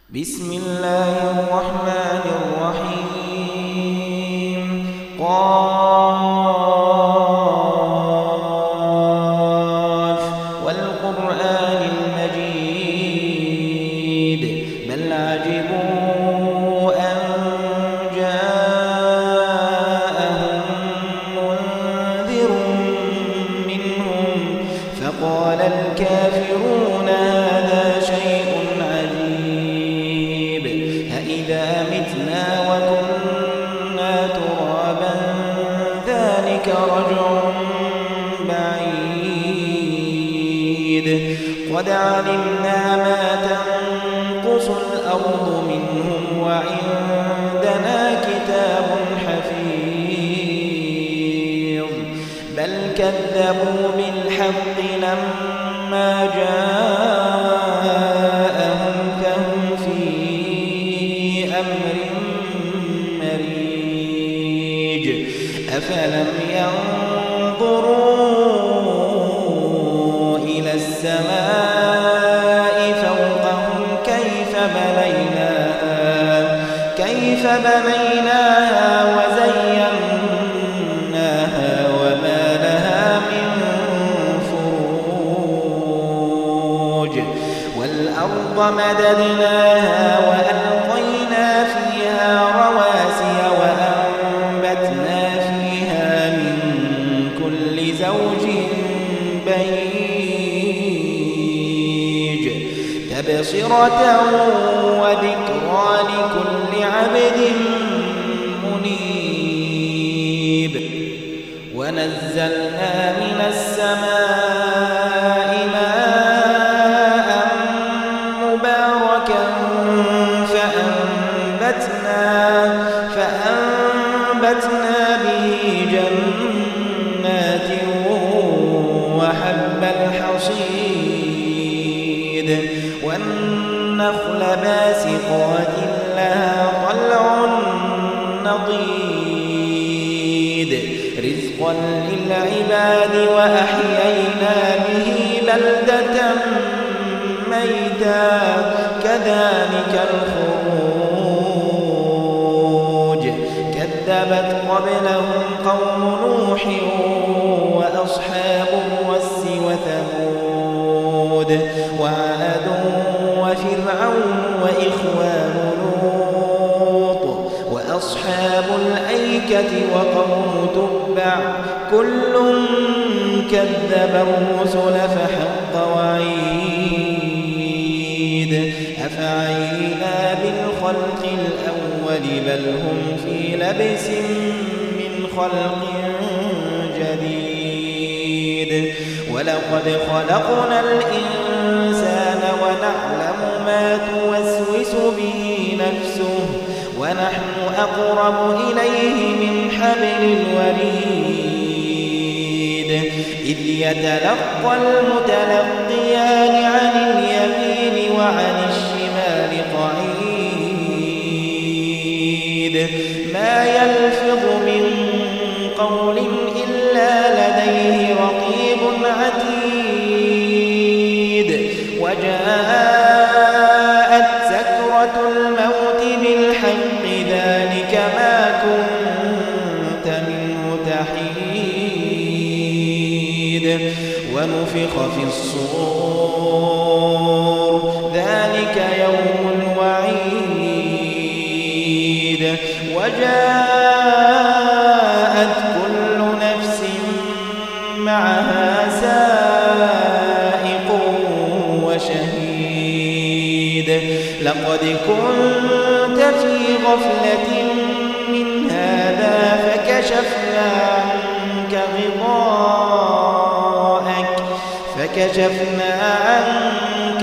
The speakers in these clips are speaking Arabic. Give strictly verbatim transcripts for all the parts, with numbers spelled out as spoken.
بسم الله الرحمن الرحيم. قاف والقرآن المجيد بل عجبوا أن جاءهم منذر منهم فقال الكافرون هذا شيء عجيب أإذا متنا وكنا ترابا ذلك رجع بعيد قد علمنا ما تنقص الأرض منهم وعندنا كتاب حفيظ بل كذبوا بالحق لما جاءهم فهم في أمر مريج أفلم ينظروا إلى السماء فوقهم كيف بنيناها كيف بنيناها وزيناها وما لها من فروج والأرض مددناها وألقينا فيها رواسي وأنبتنا فيها من كل زوج بهيج تبصرة وذكرى لكل عبد منيب ونزلنا من السماء ماء مباركا فأنبتنا فأنبتنا به جنات وحب الحصيد والنخل باسقات لها طلع نضيد رزقا للعباد وأحيينا به بلدة ميتا كذلك الخروج كذبت قبلهم قوم نوح وأصحاب الرس وثمود وعاد وفرعون وإخوان لوط وأصحاب الأيكة وقوم تبع كل كذب الرسل فحق وعيد أفعينا بالخلق الأول بل هم في لبس من خلق جديد ولقد خلقنا الإنسان ونعلم ما توسوس به نفسه ونحن أقرب إليه من حبل الوريد إذ يتلقى المتلقيان عن اليمين وعن الشمال قعيد ما يلفظ من قول إلا لديه رقيب عتيد وجاءت سكرة الموت بالحق ذلك ما كنت منه تحيد ونفخ في الصور ذلك يوم الوعيد وجاءت كل نفس معها سائق وشهيد لقد كنت في غفلة من هذا فكشفنا عنك غطاءك فكشفنا عنك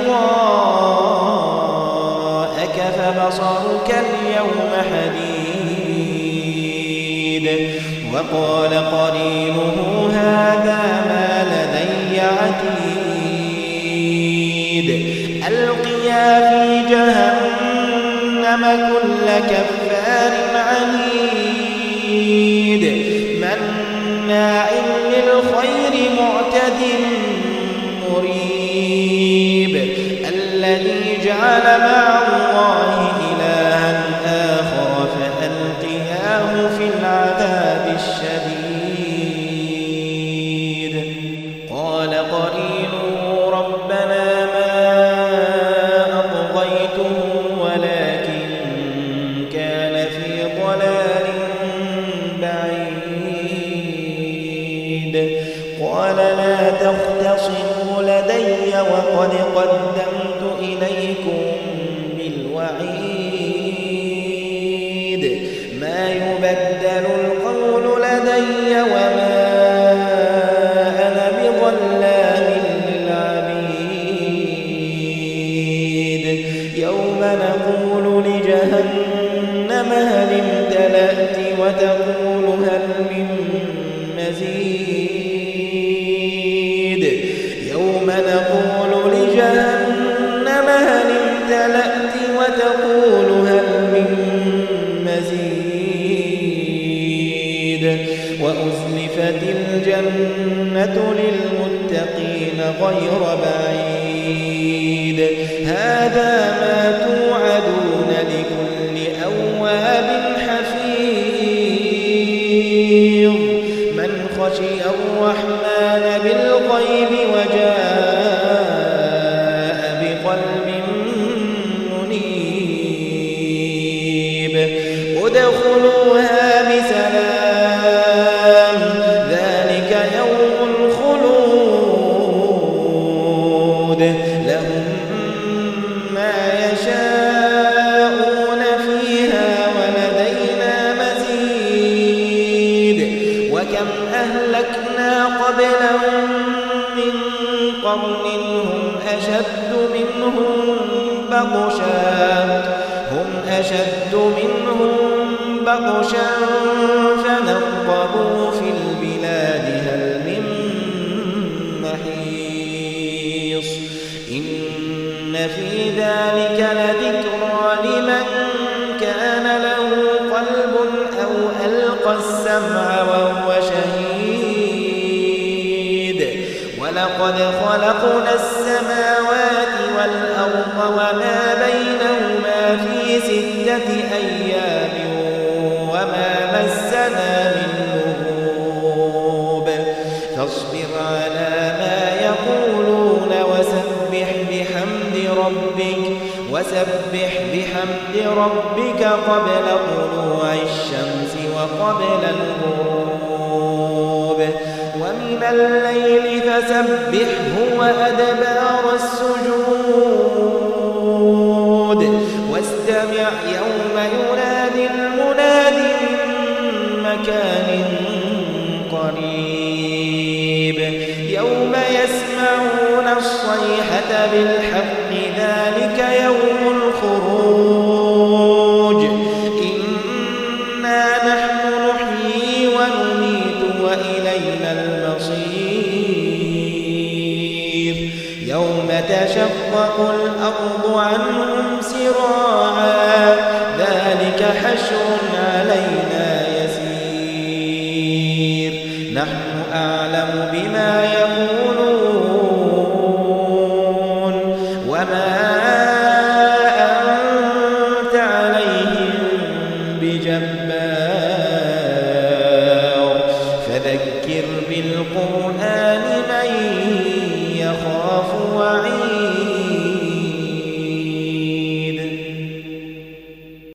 غطاءك فبصرك اليوم حديد وقال قرينه هذا ما لدي عتيد ألقيا في جهنم كل كفار عنيد مناع للخير معتد مريب الذي جعل مع الله إلها آخر فألقياه في العذاب الشديد قال قرينه ربنا ما أطغيته ولكن كان في ضلال بعيد قال لا تختصموا لدي وقد قدمت إليكم بالوعيد ما يبدل القول لدي وما أنا بظلام للعبيد يوم نقول لجهنم هل امتلأت وتقول هل من مزيد يوم نقول لجهنم هل امتلأت وتقول هل من مزيد وأزلفت الجنة للمتقين غير بعيد هذا ما توعدون لكل أواب حفيظ من خشي الرحمن بالغيب وجاء بقلب منيب ادخلوها بسلام ذلك يوم الخلود لهم ما يشاءون فيها ولدينا مزيد وكم أهلكنا قبلهم من قرن هم أشد منهم بطشا هم أشد منهم بطشا فنقبوا في البلاد هل من محيص إن في ذلك لذكرى لمن كان له قلب أو ألقى السمع وهو شهيد ولقد خلقنا السماوات والأرض وما بينهما في ستة أيام وما مسنا من لغوب فاصبر على ما يقولون وسبح بحمد ربك وسبح بحمد ربك قبل طلوع الشمس وقبل الغروب ومن الليل فسبحه وأدبار السجود واستمع يوم ينادي المناد من مكان قريب يوم يسمعون الصيحة بالحق ذلك يوم الخروج إنا نحن نحيي ونميت وإلينا المصير يوم تشقق الأرض عنهم